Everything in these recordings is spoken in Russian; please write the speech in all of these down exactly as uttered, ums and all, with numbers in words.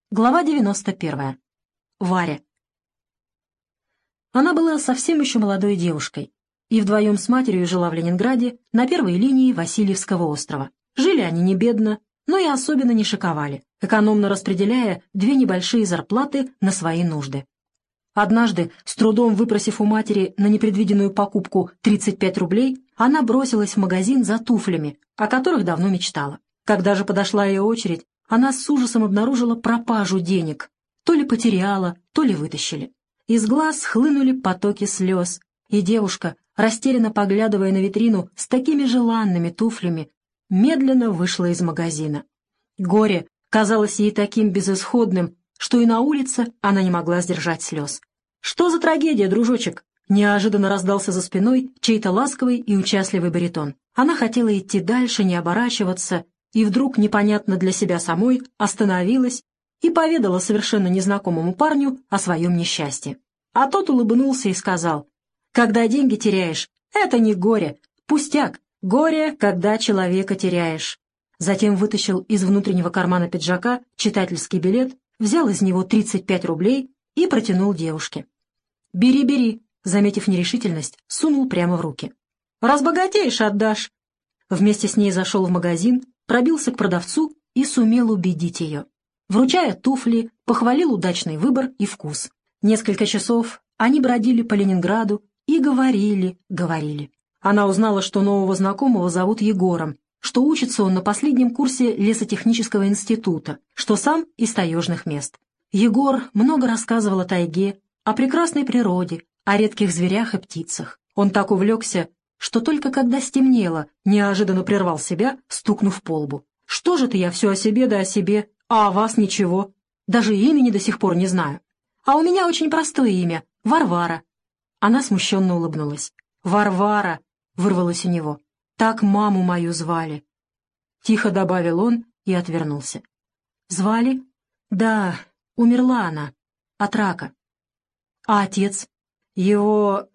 Глава девяносто первая. Варя. Она была совсем еще молодой девушкой, и вдвоем с матерью жила в Ленинграде на первой линии Васильевского острова. Жили они не бедно, но и особенно не шиковали, экономно распределяя две небольшие зарплаты на свои нужды. Однажды, с трудом выпросив у матери на непредвиденную покупку тридцать пять рублей, она бросилась в магазин за туфлями, о которых давно мечтала. Когда же подошла ее очередь, она с ужасом обнаружила пропажу денег. То ли потеряла, то ли вытащили. Из глаз хлынули потоки слез, и девушка, растерянно поглядывая на витрину с такими желанными туфлями, медленно вышла из магазина. Горе казалось ей таким безысходным, что и на улице она не могла сдержать слез. «Что за трагедия, дружочек?» Неожиданно раздался за спиной чей-то ласковый и участливый баритон. Она хотела идти дальше, не оборачиваться, и вдруг, непонятно для себя самой, остановилась и поведала совершенно незнакомому парню о своем несчастье. А тот улыбнулся и сказал: «Когда деньги теряешь, это не горе, пустяк, горе, когда человека теряешь». Затем вытащил из внутреннего кармана пиджака читательский билет, взял из него тридцать пять рублей и протянул девушке. «Бери, бери», заметив нерешительность, сунул прямо в руки. «Разбогатеешь, отдашь». Вместе с ней зашел в магазин, пробился к продавцу и сумел убедить ее. Вручая туфли, похвалил удачный выбор и вкус. Несколько часов они бродили по Ленинграду и говорили, говорили. Она узнала, что нового знакомого зовут Егором, что учится он на последнем курсе лесотехнического института, что сам из таежных мест. Егор много рассказывал о тайге, о прекрасной природе, о редких зверях и птицах. Он так увлекся, что только когда стемнело, неожиданно прервал себя, стукнув по лбу. «Что же ты я все о себе да о себе, а о вас ничего? Даже имени до сих пор не знаю. А у меня очень простое имя — Варвара». Она смущенно улыбнулась. «Варвара!» — вырвалось у него. «Так маму мою звали». Тихо добавил он и отвернулся. «Звали? Да, умерла она. От рака. А отец? Его...»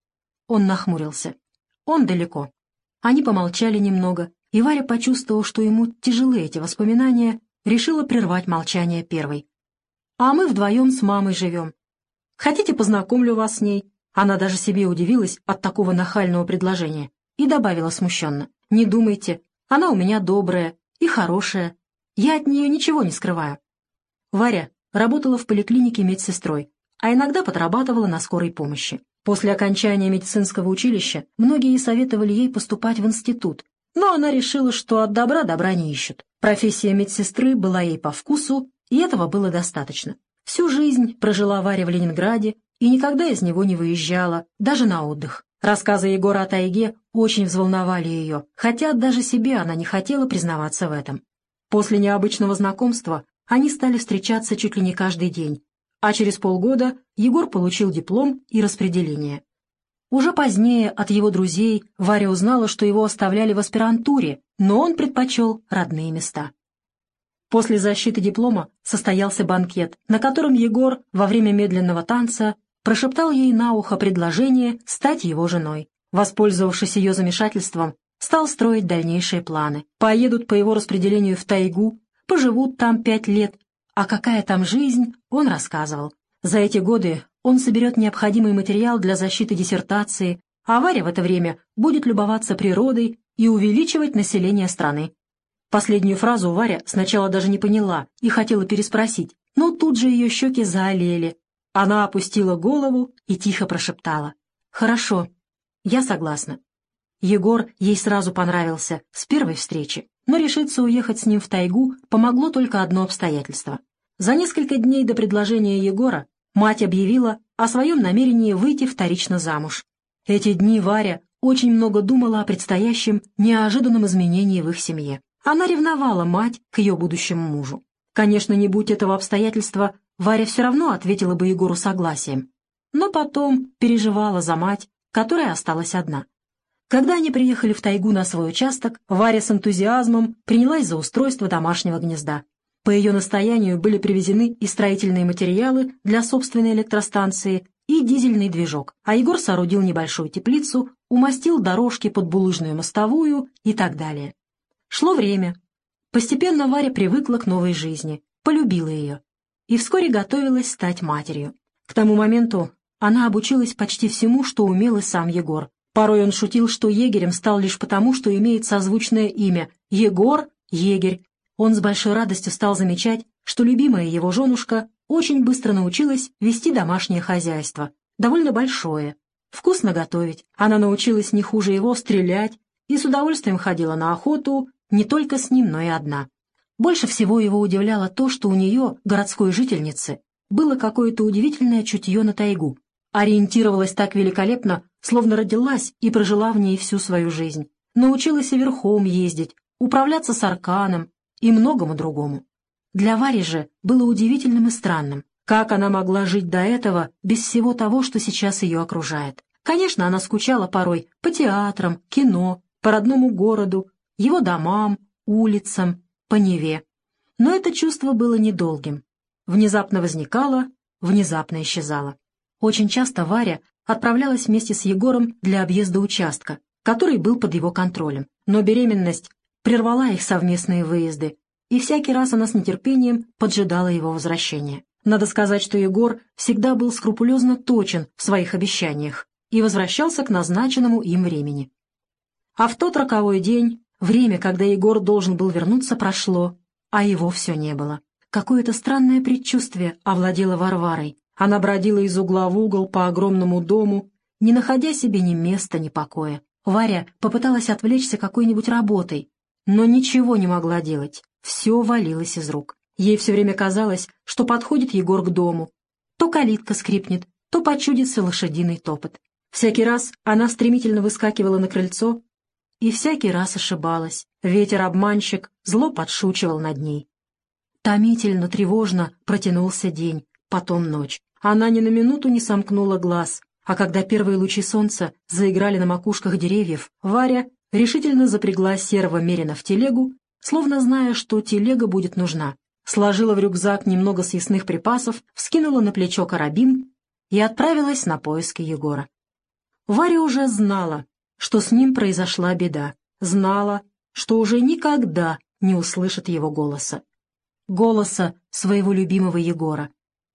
Он нахмурился. «Он далеко». Они помолчали немного, и Варя почувствовала, что ему тяжелы эти воспоминания, решила прервать молчание первой. «А мы вдвоем с мамой живем. Хотите, познакомлю вас с ней?» Она даже себе удивилась от такого нахального предложения и добавила смущенно: «Не думайте, она у меня добрая и хорошая. Я от нее ничего не скрываю». Варя работала в поликлинике медсестрой, а иногда подрабатывала на скорой помощи. После окончания медицинского училища многие советовали ей поступать в институт, но она решила, что от добра добра не ищут. Профессия медсестры была ей по вкусу, и этого было достаточно. Всю жизнь прожила Варя в Ленинграде и никогда из него не выезжала, даже на отдых. Рассказы Егора о тайге очень взволновали ее, хотя даже себе она не хотела признаваться в этом. После необычного знакомства они стали встречаться чуть ли не каждый день, а через полгода Егор получил диплом и распределение. Уже позднее от его друзей Варя узнала, что его оставляли в аспирантуре, но он предпочел родные места. После защиты диплома состоялся банкет, на котором Егор во время медленного танца прошептал ей на ухо предложение стать его женой. Воспользовавшись ее замешательством, стал строить дальнейшие планы. Поедут по его распределению в тайгу, поживут там пять лет, а какая там жизнь, он рассказывал. За эти годы он соберет необходимый материал для защиты диссертации, а Варя в это время будет любоваться природой и увеличивать население страны. Последнюю фразу Варя сначала даже не поняла и хотела переспросить, но тут же ее щеки заолели. Она опустила голову и тихо прошептала: «Хорошо, я согласна». Егор ей сразу понравился с первой встречи, но решиться уехать с ним в тайгу помогло только одно обстоятельство. За несколько дней до предложения Егора мать объявила о своем намерении выйти вторично замуж. Эти дни Варя очень много думала о предстоящем неожиданном изменении в их семье. Она ревновала мать к ее будущему мужу. Конечно, не будь этого обстоятельства, Варя все равно ответила бы Егору согласием, но потом переживала за мать, которая осталась одна. Когда они приехали в тайгу на свой участок, Варя с энтузиазмом принялась за устройство домашнего гнезда. По ее настоянию были привезены и строительные материалы для собственной электростанции, и дизельный движок, а Егор соорудил небольшую теплицу, умастил дорожки под булыжную мостовую и так далее. Шло время. Постепенно Варя привыкла к новой жизни, полюбила ее. и вскоре готовилась стать матерью. К тому моменту она обучилась почти всему, что умел и сам Егор. Порой он шутил, что егерем стал лишь потому, что имеет созвучное имя — Егор, егерь. Он с большой радостью стал замечать, что любимая его женушка очень быстро научилась вести домашнее хозяйство, довольно большое, вкусно готовить. Она научилась не хуже его стрелять и с удовольствием ходила на охоту не только с ним, но и одна. Больше всего его удивляло то, что у нее, городской жительницы, было какое-то удивительное чутье на тайгу. Ориентировалась так великолепно, словно родилась и прожила в ней всю свою жизнь. Научилась и верхом ездить, управляться с арканом и многому другому. Для Вари же было удивительным и странным, как она могла жить до этого без всего того, что сейчас ее окружает. Конечно, она скучала порой по театрам, кино, по родному городу, его домам, улицам, по Неве. Но это чувство было недолгим. Внезапно возникало, внезапно исчезало. Очень часто Варя отправлялась вместе с Егором для объезда участка, который был под его контролем. Но беременность прервала их совместные выезды, и всякий раз она с нетерпением поджидала его возвращения. Надо сказать, что Егор всегда был скрупулезно точен в своих обещаниях и возвращался к назначенному им времени. А в тот роковой день, время, когда Егор должен был вернуться, прошло, а его все не было. Какое-то странное предчувствие овладело Варварой. Она бродила из угла в угол по огромному дому, не находя себе ни места, ни покоя. Варя попыталась отвлечься какой-нибудь работой, но ничего не могла делать. Все валилось из рук. Ей все время казалось, что подходит Егор к дому. То калитка скрипнет, то почудится лошадиный топот. Всякий раз она стремительно выскакивала на крыльцо и всякий раз ошибалась. Ветер-обманщик зло подшучивал над ней. Томительно, тревожно протянулся день, потом ночь. Она ни на минуту не сомкнула глаз, а когда первые лучи солнца заиграли на макушках деревьев, Варя решительно запрягла серого мерина в телегу, словно зная, что телега будет нужна. Сложила в рюкзак немного съестных припасов, вскинула на плечо карабин и отправилась на поиски Егора. Варя уже знала, что с ним произошла беда, знала, что уже никогда не услышит его голоса. Голоса своего любимого Егора.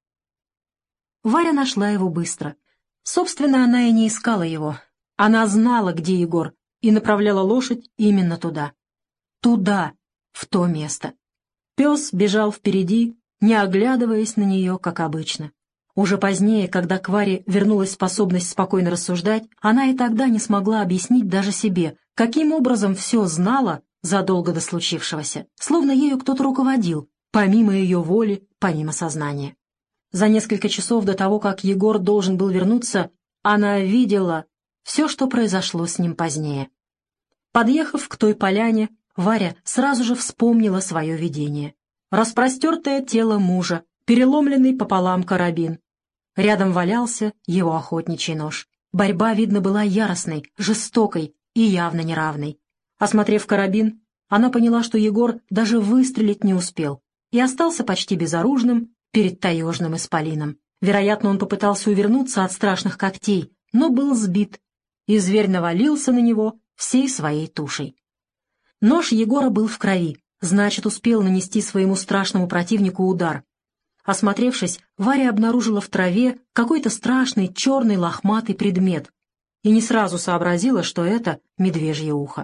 Варя нашла его быстро. Собственно, она и не искала его. Она знала, где Егор, и направляла лошадь именно туда. Туда, в то место. Пес бежал впереди, не оглядываясь на нее, как обычно. Уже позднее, когда к Варе вернулась способность спокойно рассуждать, она и тогда не смогла объяснить даже себе, каким образом все знала задолго до случившегося, словно ею кто-то руководил, помимо ее воли, помимо сознания. За несколько часов до того, как Егор должен был вернуться, она видела все, что произошло с ним позднее. Подъехав к той поляне, Варя сразу же вспомнила свое видение. Распростертое тело мужа, переломленный пополам карабин. Рядом валялся его охотничий нож. Борьба, видно, была яростной, жестокой и явно неравной. Осмотрев карабин, она поняла, что Егор даже выстрелить не успел и остался почти безоружным перед таежным исполином. Вероятно, он попытался увернуться от страшных когтей, но был сбит, и зверь навалился на него всей своей тушей. Нож Егора был в крови, значит, успел нанести своему страшному противнику удар. Осмотревшись, Варя обнаружила в траве какой-то страшный черный лохматый предмет и не сразу сообразила, что это медвежье ухо.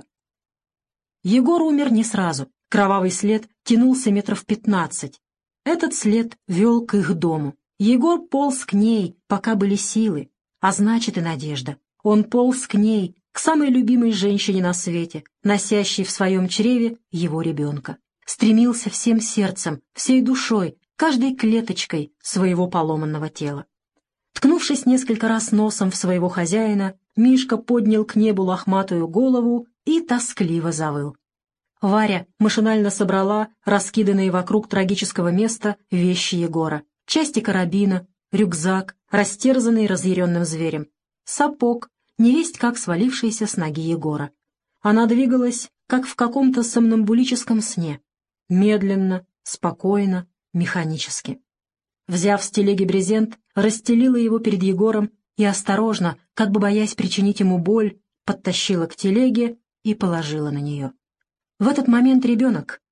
Егор умер не сразу. Кровавый след тянулся метров пятнадцать. Этот след вел к их дому. Егор полз к ней, пока были силы, а значит и надежда. Он полз к ней, к самой любимой женщине на свете, носящей в своем чреве его ребенка. Стремился всем сердцем, всей душой, каждой клеточкой своего поломанного тела. Ткнувшись несколько раз носом в своего хозяина, Мишка поднял к небу лохматую голову и тоскливо завыл. Варя машинально собрала раскиданные вокруг трагического места вещи Егора. Части карабина, рюкзак, растерзанный разъяренным зверем, сапог, невесть как свалившийся с ноги Егора. Она двигалась, как в каком-то сомнамбулическом сне, медленно, спокойно, механически. Взяв с телеги брезент, расстелила его перед Егором и осторожно, как бы боясь причинить ему боль, подтащила к телеге и положила на нее. В этот момент ребенок,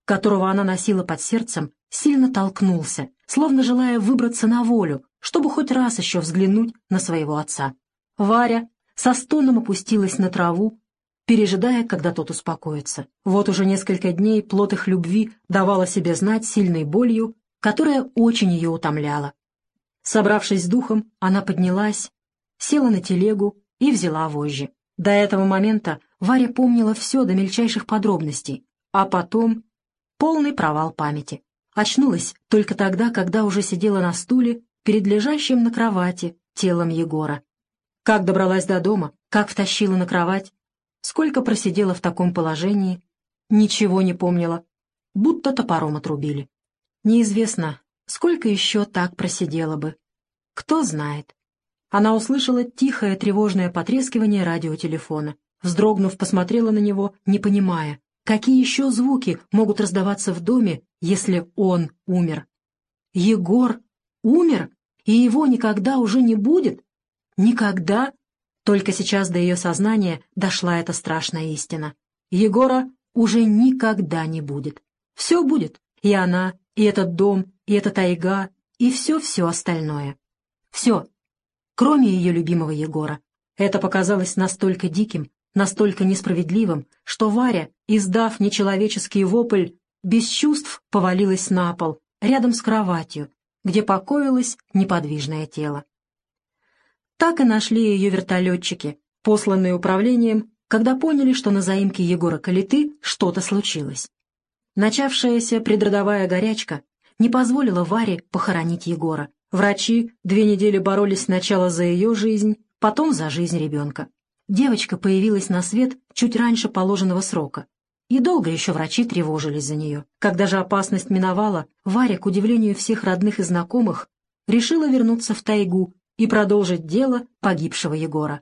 которого она носила под сердцем, сильно толкнулся, словно желая выбраться на волю, чтобы хоть раз еще взглянуть на своего отца. Варя со стоном опустилась на траву, пережидая, когда тот успокоится. Вот уже несколько дней плод их любви давал о себе знать сильной болью, которая очень ее утомляла. Собравшись с духом, она поднялась, села на телегу и взяла вожжи. До этого момента Варя помнила все до мельчайших подробностей, а потом полный провал памяти. Очнулась только тогда, когда уже сидела на стуле перед лежащим на кровати телом Егора. Как добралась до дома, как втащила на кровать, сколько просидела в таком положении, ничего не помнила, будто топором отрубили. Неизвестно, сколько еще так просидела бы. Кто знает. Она услышала тихое тревожное потрескивание радиотелефона. Вздрогнув, посмотрела на него, не понимая, какие еще звуки могут раздаваться в доме, если он умер. Егор умер, и его никогда уже не будет? Никогда? Только сейчас до ее сознания дошла эта страшная истина. Егора уже никогда не будет. Все будет. И она, и этот дом, и эта тайга, и все-все остальное. Все, кроме ее любимого Егора. Это показалось настолько диким, настолько несправедливым, что Варя, издав нечеловеческий вопль, без чувств повалилась на пол, рядом с кроватью, где покоилось неподвижное тело. Так и нашли ее вертолетчики, посланные управлением, когда поняли, что на заимке Егора Калиты что-то случилось. Начавшаяся предродовая горячка не позволила Варе похоронить Егора. Врачи две недели боролись сначала за ее жизнь, потом за жизнь ребенка. Девочка появилась на свет чуть раньше положенного срока, и долго еще врачи тревожились за нее. Когда же опасность миновала, Варя, к удивлению всех родных и знакомых, решила вернуться в тайгу и продолжить дело погибшего Егора.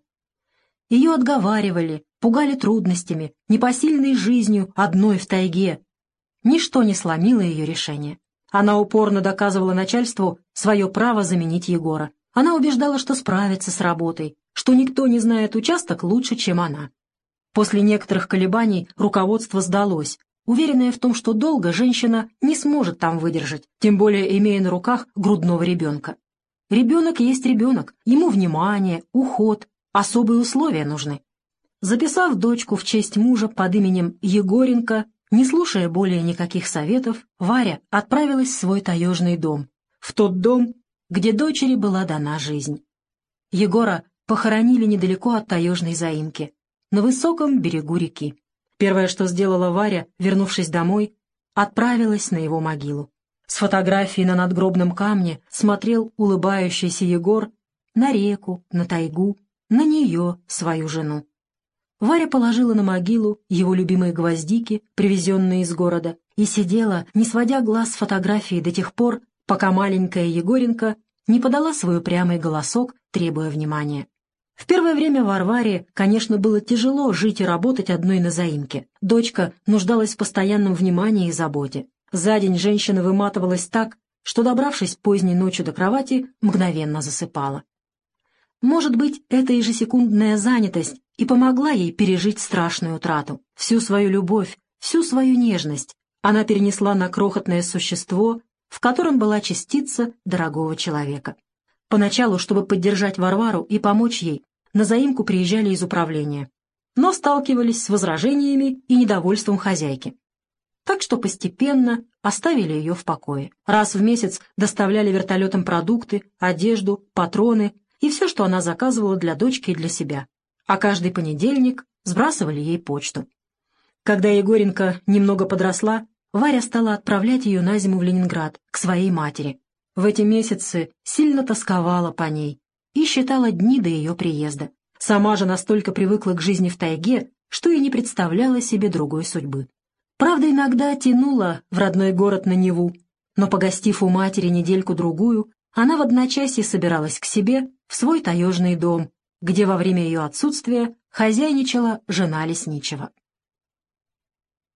Ее отговаривали, пугали трудностями, непосильной жизнью одной в тайге. Ничто не сломило ее решение. Она упорно доказывала начальству свое право заменить Егора. Она убеждала, что справится с работой, что никто не знает участок лучше, чем она. После некоторых колебаний руководство сдалось, уверенное в том, что долго женщина не сможет там выдержать, тем более имея на руках грудного ребенка. Ребенок есть ребенок, ему внимание, уход, особые условия нужны. Записав дочку в честь мужа под именем Егоренко, не слушая более никаких советов, Варя отправилась в свой таежный дом, в тот дом, где дочери была дана жизнь. Егора похоронили недалеко от таежной заимки, на высоком берегу реки. Первое, что сделала Варя, вернувшись домой, отправилась на его могилу. С фотографии на надгробном камне смотрел улыбающийся Егор на реку, на тайгу, на нее, свою жену. Варя положила на могилу его любимые гвоздики, привезенные из города, и сидела, не сводя глаз с фотографии до тех пор, пока маленькая Егоренко не подала свой упрямый голосок, требуя внимания. В первое время Варваре, конечно, было тяжело жить и работать одной на заимке. Дочка нуждалась в постоянном внимании и заботе. За день женщина выматывалась так, что, добравшись поздней ночью до кровати, мгновенно засыпала. Может быть, эта ежесекундная занятость и помогла ей пережить страшную утрату. Всю свою любовь, всю свою нежность она перенесла на крохотное существо, в котором была частица дорогого человека. Поначалу, чтобы поддержать Варвару и помочь ей, на заимку приезжали из управления, но сталкивались с возражениями и недовольством хозяйки. Так что постепенно оставили ее в покое. Раз в месяц доставляли вертолетом продукты, одежду, патроны и все, что она заказывала для дочки и для себя. А каждый понедельник сбрасывали ей почту. Когда Егоренко немного подросла, Варя стала отправлять ее на зиму в Ленинград, к своей матери. В эти месяцы сильно тосковала по ней и считала дни до ее приезда. Сама же настолько привыкла к жизни в тайге, что и не представляла себе другой судьбы. Правда, иногда тянула в родной город на Неву, но, погостив у матери недельку-другую, она в одночасье собиралась к себе в свой таежный дом, где во время ее отсутствия хозяйничала жена лесничего.